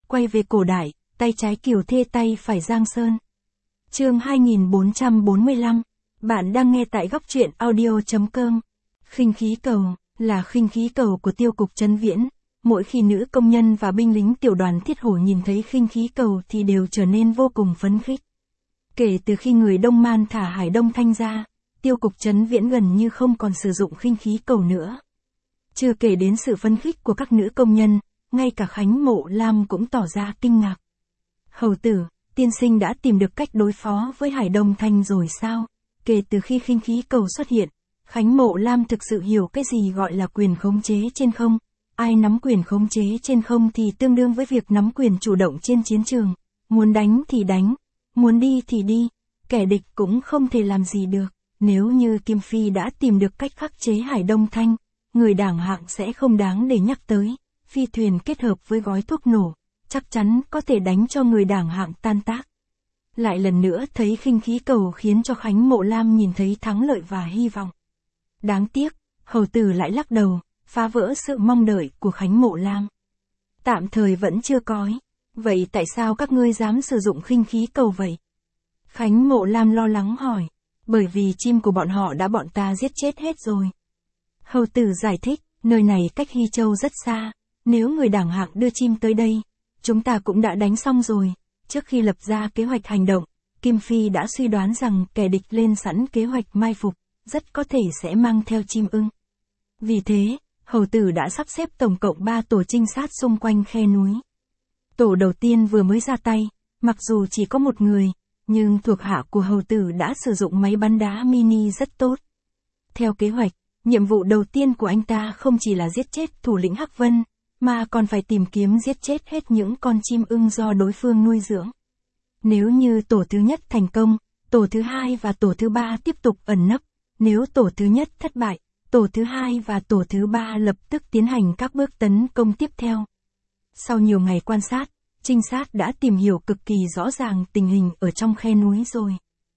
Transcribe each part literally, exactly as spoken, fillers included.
quay về cổ đại, tay trái Kiều Thê tay phải Giang Sơn. Chương hai nghìn bốn trăm bốn mươi lăm. Bạn đang nghe tại góc truyện audio chấm com. Khinh khí cầu là khinh khí cầu của tiêu cục Trấn Viễn. Mỗi khi nữ công nhân và binh lính tiểu đoàn Thiết Hổ nhìn thấy khinh khí cầu thì đều trở nên vô cùng phấn khích. Kể từ khi người Đông Man thả Hải Đông Thanh ra, tiêu cục Trấn Viễn gần như không còn sử dụng khinh khí cầu nữa. Chưa kể đến sự phấn khích của các nữ công nhân, ngay cả Khánh Mộ Lam cũng tỏ ra kinh ngạc. Hầu tử, tiên sinh đã tìm được cách đối phó với Hải Đông Thanh rồi sao? Kể từ khi khinh khí cầu xuất hiện, Khánh Mộ Lam thực sự hiểu cái gì gọi là quyền khống chế trên không. Ai nắm quyền khống chế trên không thì tương đương với việc nắm quyền chủ động trên chiến trường. Muốn đánh thì đánh, muốn đi thì đi, kẻ địch cũng không thể làm gì được. Nếu như Kim Phi đã tìm được cách khắc chế Hải Đông Thanh, người đảng hạng sẽ không đáng để nhắc tới. Phi thuyền kết hợp với gói thuốc nổ, chắc chắn có thể đánh cho người đảng hạng tan tác. Lại lần nữa thấy khinh khí cầu khiến cho Khánh Mộ Lam nhìn thấy thắng lợi và hy vọng. Đáng tiếc, hầu tử lại lắc đầu, phá vỡ sự mong đợi của Khánh Mộ Lam. Tạm thời vẫn chưa cói. Vậy tại sao các ngươi dám sử dụng khinh khí cầu vậy? Khánh Mộ Lam lo lắng hỏi. Bởi vì chim của bọn họ đã bọn ta giết chết hết rồi. Hầu tử giải thích, nơi này cách Hy Châu rất xa. Nếu người đảng hạng đưa chim tới đây, chúng ta cũng đã đánh xong rồi. Trước khi lập ra kế hoạch hành động, Kim Phi đã suy đoán rằng kẻ địch lên sẵn kế hoạch mai phục, rất có thể sẽ mang theo chim ưng. Vì thế, hầu tử đã sắp xếp tổng cộng ba tổ trinh sát xung quanh khe núi. Tổ đầu tiên vừa mới ra tay, mặc dù chỉ có một người, nhưng thuộc hạ của hầu tử đã sử dụng máy bắn đá mini rất tốt. Theo kế hoạch, nhiệm vụ đầu tiên của anh ta không chỉ là giết chết thủ lĩnh Hắc Vân, mà còn phải tìm kiếm giết chết hết những con chim ưng do đối phương nuôi dưỡng. Nếu như tổ thứ nhất thành công, tổ thứ hai và tổ thứ ba tiếp tục ẩn nấp. Nếu tổ thứ nhất thất bại, tổ thứ hai và tổ thứ ba lập tức tiến hành các bước tấn công tiếp theo. Sau nhiều ngày quan sát, trinh sát đã tìm hiểu cực kỳ rõ ràng tình hình ở trong khe núi rồi.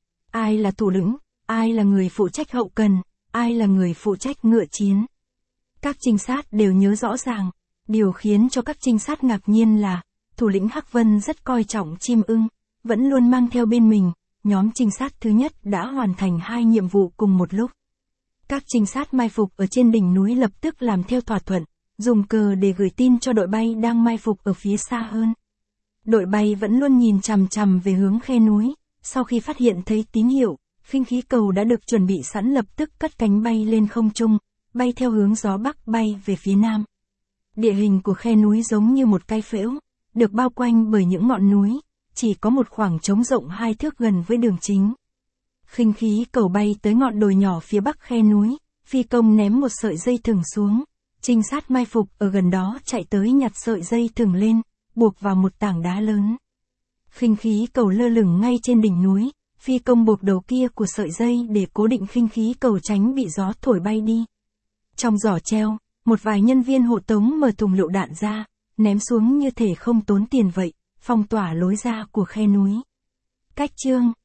Ai là thủ lĩnh, ai là người phụ trách hậu cần, ai là người phụ trách ngựa chiến. Các trinh sát đều nhớ rõ ràng. Điều khiến cho các trinh sát ngạc nhiên là, thủ lĩnh Hắc Vân rất coi trọng chim ưng, vẫn luôn mang theo bên mình. Nhóm trinh sát thứ nhất đã hoàn thành hai nhiệm vụ cùng một lúc. Các trinh sát mai phục ở trên đỉnh núi lập tức làm theo thỏa thuận, dùng cờ để gửi tin cho đội bay đang mai phục ở phía xa hơn. Đội bay vẫn luôn nhìn chằm chằm về hướng khe núi, sau khi phát hiện thấy tín hiệu, khinh khí cầu đã được chuẩn bị sẵn lập tức cất cánh bay lên không trung, bay theo hướng gió bắc bay về phía nam. Địa hình của khe núi giống như một cái phễu, được bao quanh bởi những ngọn núi, chỉ có một khoảng trống rộng hai thước gần với đường chính. Khinh khí cầu bay tới ngọn đồi nhỏ phía bắc khe núi, phi công ném một sợi dây thừng xuống, trinh sát mai phục ở gần đó chạy tới nhặt sợi dây thừng lên, buộc vào một tảng đá lớn. Khinh khí cầu lơ lửng ngay trên đỉnh núi, phi công buộc đầu kia của sợi dây để cố định khinh khí cầu tránh bị gió thổi bay đi. Trong giỏ treo, một vài nhân viên hộ tống mở thùng lựu đạn ra, ném xuống như thể không tốn tiền vậy, phong tỏa lối ra của khe núi. Cách chương